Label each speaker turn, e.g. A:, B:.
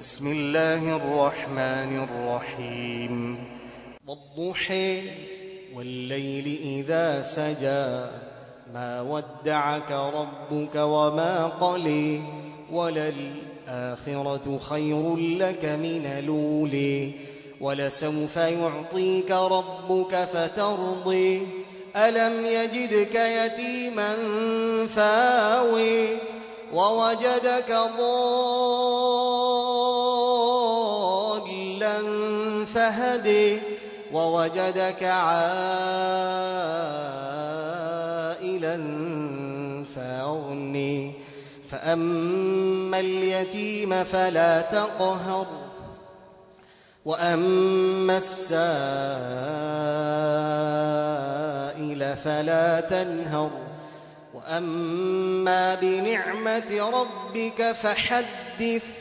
A: بسم الله الرحمن الرحيم والضحى والليل إذا سجى ما ودعك ربك وما قلى وللآخرة خير لك من الأولى ولسوف يعطيك ربك فترضي ألم يجدك يتيما فآوي ووجدك ضالا فهدي ووجدك عائلا فأغني فأما اليتيم فلا تقهر وأما السائل فلا تنهر وأما بنعمة ربك فحدث